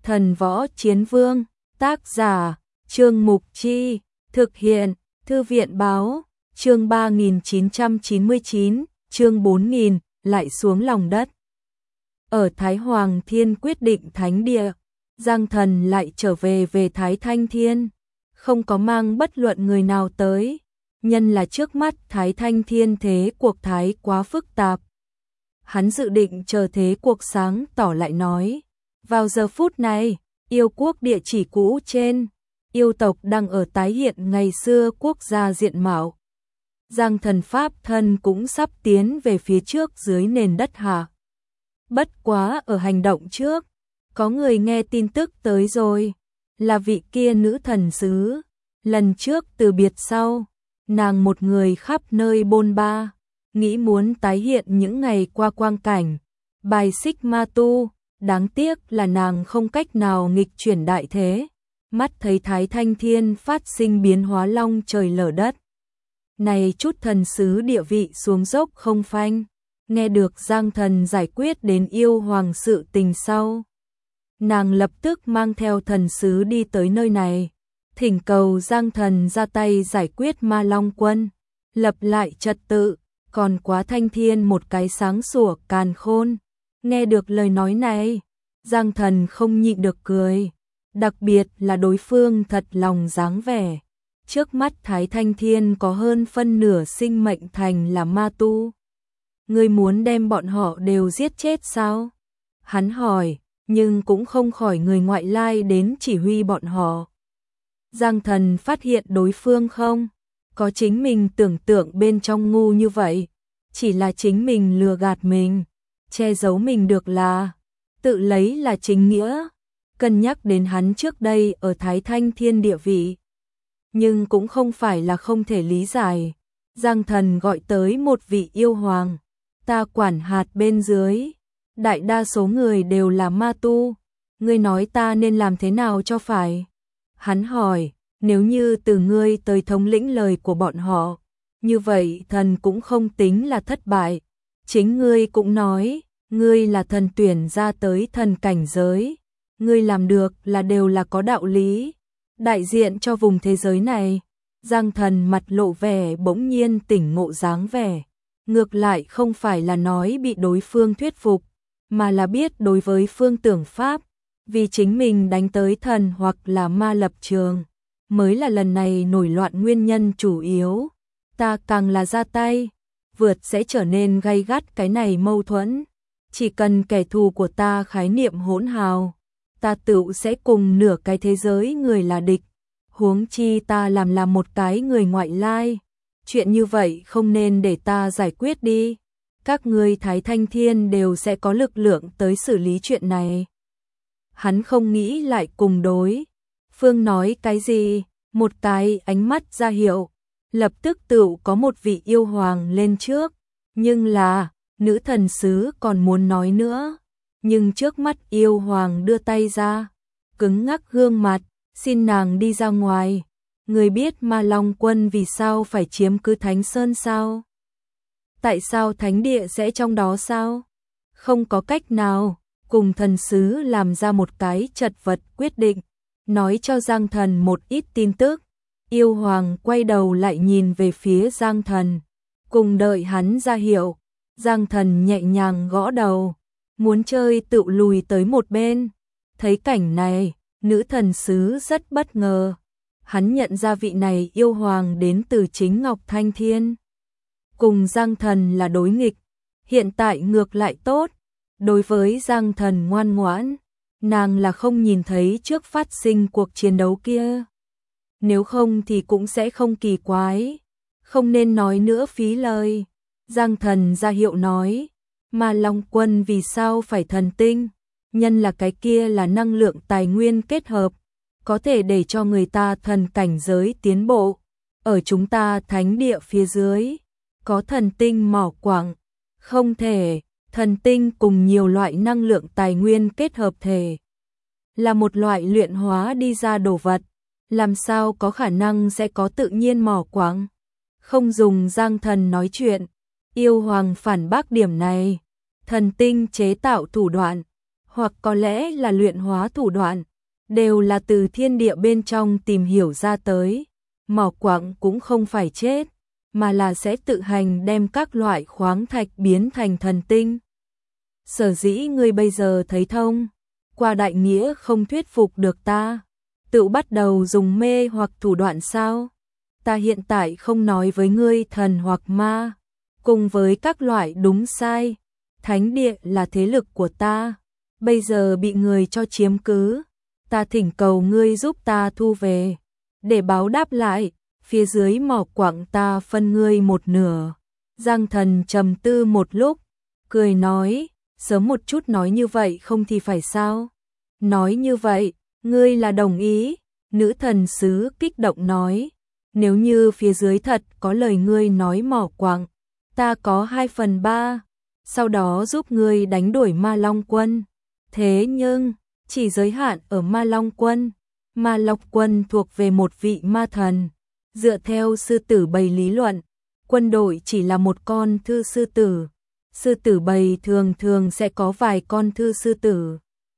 Thần Võ Chiến Vương, tác giả, Trương Mục Chi, thực hiện, Thư viện Báo, chương 3999, chương 4000, lại xuống lòng đất. Ở Thái Hoàng Thiên quyết định thánh địa, Giang Thần lại trở về Thái Thanh Thiên, không có mang bất luận người nào tới, nhân là trước mắt Thái Thanh Thiên thế cuộc thái quá phức tạp. Hắn dự định chờ thế cuộc sáng tỏ lại nói. Vào giờ phút này, yêu quốc địa chỉ cũ trên, yêu tộc đang ở tái hiện ngày xưa quốc gia diện mạo. Giang Thần pháp thân cũng sắp tiến về phía trước dưới nền đất hạ. Bất quá ở hành động trước, có người nghe tin tức tới rồi, là vị kia nữ thần sứ. Lần trước từ biệt sau, nàng một người khắp nơi bôn ba, nghĩ muốn tái hiện những ngày qua quang cảnh, bài xích ma tu. Đáng tiếc là nàng không cách nào nghịch chuyển đại thế, mắt thấy Thái Thanh Thiên phát sinh biến hóa long trời lở đất. Này chút thần sứ địa vị xuống dốc không phanh, nghe được Giang Thần giải quyết đến yêu hoàng sự tình sau. Nàng lập tức mang theo thần sứ đi tới nơi này, thỉnh cầu Giang Thần ra tay giải quyết ma long quân, lập lại trật tự, còn quá Thanh Thiên một cái sáng sủa càn khôn. Nghe được lời nói này, Giang Thần không nhịn được cười, đặc biệt là đối phương thật lòng dáng vẻ. Trước mắt Thái Thanh Thiên có hơn phân nửa sinh mệnh thành là ma tu. Ngươi muốn đem bọn họ đều giết chết sao? Hắn hỏi, nhưng cũng không khỏi người ngoại lai đến chỉ huy bọn họ. Giang Thần phát hiện đối phương không có chính mình tưởng tượng bên trong ngu như vậy, chỉ là chính mình lừa gạt mình. Che giấu mình được là tự lấy là chính nghĩa, cân nhắc đến hắn trước đây ở Thái Thanh Thiên địa vị. Nhưng cũng không phải là không thể lý giải. Giang Thần gọi tới một vị yêu hoàng, ta quản hạt bên dưới, đại đa số người đều là ma tu, ngươi nói ta nên làm thế nào cho phải? Hắn hỏi, nếu như từ ngươi tới thống lĩnh lời của bọn họ, như vậy thần cũng không tính là thất bại. Chính ngươi cũng nói, ngươi là thần tuyển ra tới thần cảnh giới, ngươi làm được là đều là có đạo lý, đại diện cho vùng thế giới này. Giang Thần mặt lộ vẻ bỗng nhiên tỉnh ngộ dáng vẻ, ngược lại không phải là nói bị đối phương thuyết phục, mà là biết đối với phương tưởng pháp, vì chính mình đánh tới thần hoặc là ma lập trường, mới là lần này nổi loạn nguyên nhân chủ yếu. Ta càng là ra tay, vượt sẽ trở nên gay gắt cái này mâu thuẫn. Chỉ cần kẻ thù của ta khái niệm hỗn hào, ta tự sẽ cùng nửa cái thế giới người là địch. Huống chi ta làm một cái người ngoại lai. Chuyện như vậy không nên để ta giải quyết đi. Các ngươi Thái Thanh Thiên đều sẽ có lực lượng tới xử lý chuyện này. Hắn không nghĩ lại cùng đối phương nói cái gì, một cái ánh mắt ra hiệu. Lập tức tự có một vị yêu hoàng lên trước, nhưng là, nữ thần sứ còn muốn nói nữa, nhưng trước mắt yêu hoàng đưa tay ra, cứng ngắc gương mặt, xin nàng đi ra ngoài. Người biết ma long quân vì sao phải chiếm cứ Thánh Sơn sao? Tại sao thánh địa sẽ trong đó sao? Không có cách nào, cùng thần sứ làm ra một cái chật vật quyết định, nói cho Giang Thần một ít tin tức. Yêu hoàng quay đầu lại nhìn về phía Giang Thần, cùng đợi hắn ra hiệu. Giang Thần nhẹ nhàng gõ đầu, muốn chơi tự lùi tới một bên. Thấy cảnh này, nữ thần sứ rất bất ngờ. Hắn nhận ra vị này yêu hoàng đến từ chính Ngọc Thanh Thiên. Cùng Giang Thần là đối nghịch, hiện tại ngược lại tốt. Đối với Giang Thần ngoan ngoãn, nàng là không nhìn thấy trước phát sinh cuộc chiến đấu kia. Nếu không thì cũng sẽ không kỳ quái. Không nên nói nữa phí lời. Giang Thần ra hiệu nói, mà Long Quân vì sao phải thần tinh? Nhân là cái kia là năng lượng tài nguyên kết hợp, có thể để cho người ta thần cảnh giới tiến bộ. Ở chúng ta thánh địa phía dưới, có thần tinh mỏ quặng, không thể, thần tinh cùng nhiều loại năng lượng tài nguyên kết hợp thể. Là một loại luyện hóa đi ra đồ vật, làm sao có khả năng sẽ có tự nhiên mỏ quặng? Không dùng Giang Thần nói chuyện, yêu hoàng phản bác điểm này. Thần tinh chế tạo thủ đoạn, hoặc có lẽ là luyện hóa thủ đoạn, đều là từ thiên địa bên trong tìm hiểu ra tới. Mỏ quặng cũng không phải chết, mà là sẽ tự hành đem các loại khoáng thạch biến thành thần tinh. Sở dĩ ngươi bây giờ thấy thông, qua đại nghĩa không thuyết phục được ta, tự bắt đầu dùng mê hoặc thủ đoạn sao? Ta hiện tại không nói với ngươi thần hoặc ma, cùng với các loại đúng sai, thánh địa là thế lực của ta, bây giờ bị người cho chiếm cứ, ta thỉnh cầu ngươi giúp ta thu về, để báo đáp lại, phía dưới mỏ quặng ta phân ngươi một nửa. Giang Thần trầm tư một lúc, cười nói, sớm một chút nói như vậy không thì phải sao? Nói như vậy, ngươi là đồng ý? Nữ thần sứ kích động nói, nếu như phía dưới thật có lời ngươi nói mỏ quặng, ta có 2/3, sau đó giúp ngươi đánh đuổi Ma Long quân. Thế nhưng, chỉ giới hạn ở Ma Long quân. Ma Long quân thuộc về một vị ma thần. Dựa theo sư tử bầy lý luận, quân đội chỉ là một con thư sư tử. Sư tử bầy thường thường sẽ có vài con thư sư tử.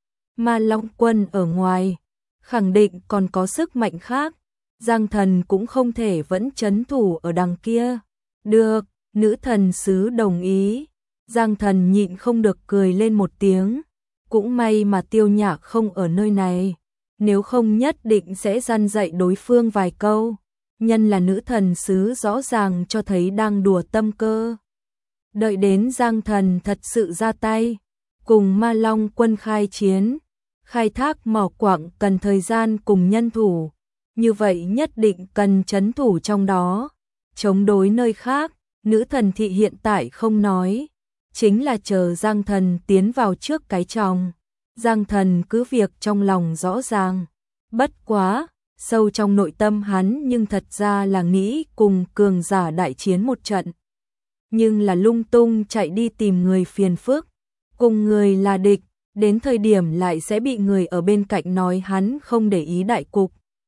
Ma Long quân ở ngoài, khẳng định còn có sức mạnh khác. Giang Thần cũng không thể vẫn trấn thủ ở đằng kia. Được, nữ thần sứ đồng ý. Giang Thần nhịn không được cười lên một tiếng. Cũng may mà Tiêu Nhạc không ở nơi này, nếu không nhất định sẽ răn dạy đối phương vài câu. Nhân là nữ thần sứ rõ ràng cho thấy đang đùa tâm cơ. Đợi đến Giang Thần thật sự ra tay, cùng Ma Long quân khai chiến, khai thác mỏ quặng cần thời gian cùng nhân thủ, như vậy nhất định cần trấn thủ trong đó, chống đối nơi khác. Nữ thần thị hiện tại không nói, chính là chờ Giang Thần tiến vào trước cái chồng. Giang Thần cứ việc trong lòng rõ ràng, bất quá, sâu trong nội tâm hắn nhưng thật ra là nghĩ cùng cường giả đại chiến một trận. Nhưng là lung tung chạy đi tìm người phiền phức, cùng người là địch, đến thời điểm lại sẽ bị người ở bên cạnh nói hắn không để ý đại cục.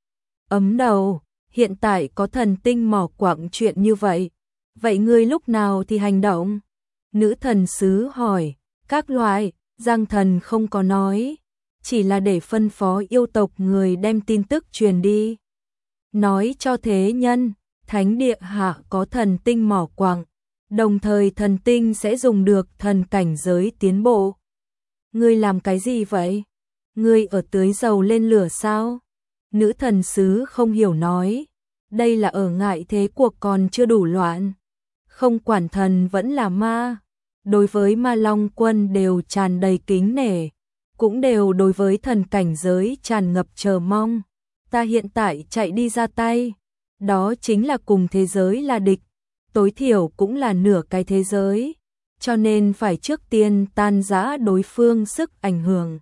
Ấm đầu, hiện tại có thần tinh mỏ quặng chuyện như vậy, vậy ngươi lúc nào thì hành động? Nữ thần sứ hỏi, các loại. Giang Thần không có nói, chỉ là để phân phó yêu tộc người đem tin tức truyền đi. Nói cho thế nhân, thánh địa hạ có thần tinh mỏ quặng, đồng thời thần tinh sẽ dùng được thần cảnh giới tiến bộ. Ngươi làm cái gì vậy? Ngươi ở tưới dầu lên lửa sao? Nữ thần sứ không hiểu nói, đây là ở ngại thế cuộc còn chưa đủ loạn. Không quản thần vẫn là ma. Đối với Ma Long quân đều tràn đầy kính nể, cũng đều đối với thần cảnh giới tràn ngập chờ mong. Ta hiện tại chạy đi ra tay, đó chính là cùng thế giới là địch, tối thiểu cũng là nửa cái thế giới, cho nên phải trước tiên tan rã đối phương sức ảnh hưởng.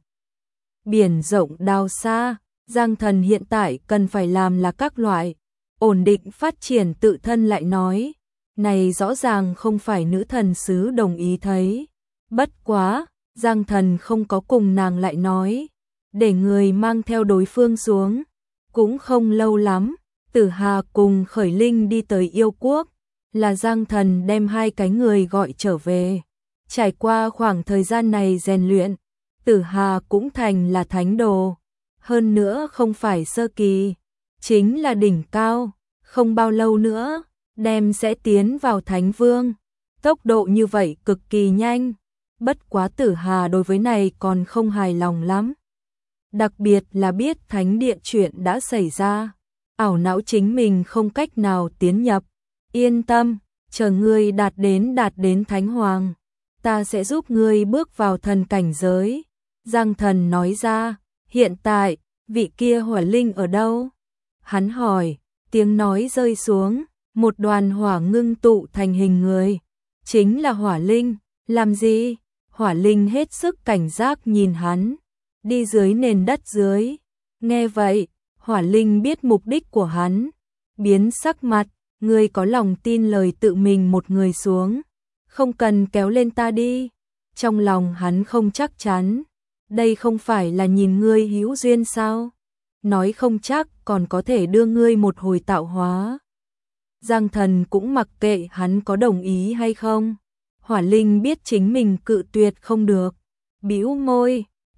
Biển rộng đào xa, Giang Thần hiện tại cần phải làm là các loại ổn định phát triển tự thân lại nói. Này rõ ràng không phải nữ thần sứ đồng ý thấy. Bất quá, Giang Thần không có cùng nàng lại nói, để người mang theo đối phương xuống. Cũng không lâu lắm, Tử Hà cùng Khởi Linh đi tới yêu quốc, là Giang Thần đem hai cái người gọi trở về. Trải qua khoảng thời gian này rèn luyện, Tử Hà cũng thành là thánh đồ. Hơn nữa không phải sơ kỳ, chính là đỉnh cao, không bao lâu nữa đem sẽ tiến vào Thánh Vương. Tốc độ như vậy cực kỳ nhanh, bất quá Tử Hà đối với này còn không hài lòng lắm. Đặc biệt là biết thánh địa chuyện đã xảy ra, ảo não chính mình không cách nào tiến nhập. Yên tâm, chờ ngươi đạt đến Thánh Hoàng, ta sẽ giúp ngươi bước vào thần cảnh giới. Giang Thần nói ra, hiện tại, vị kia hỏa linh ở đâu? Hắn hỏi, tiếng nói rơi xuống. Một đoàn hỏa ngưng tụ thành hình người, chính là hỏa linh. Làm gì? Hỏa linh hết sức cảnh giác nhìn hắn, đi dưới nền đất dưới. Nghe vậy, hỏa linh biết mục đích của hắn, biến sắc mặt, ngươi có lòng tin lời tự mình một người xuống, không cần kéo lên ta đi. Trong lòng hắn không chắc chắn, đây không phải là nhìn ngươi hữu duyên sao? Nói không chắc còn có thể đưa ngươi một hồi tạo hóa. Giang Thần cũng mặc kệ hắn có đồng ý hay không. Hỏa linh biết chính mình cự tuyệt không được, bĩu môi,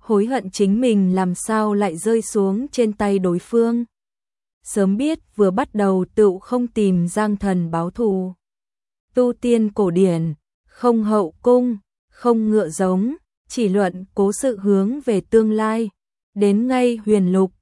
hối hận chính mình làm sao lại rơi xuống trên tay đối phương. Sớm biết vừa bắt đầu tựu không tìm Giang Thần báo thù. Tu tiên cổ điển, không hậu cung, không ngựa giống, chỉ luận cố sự hướng về tương lai. Đến ngay huyền lục,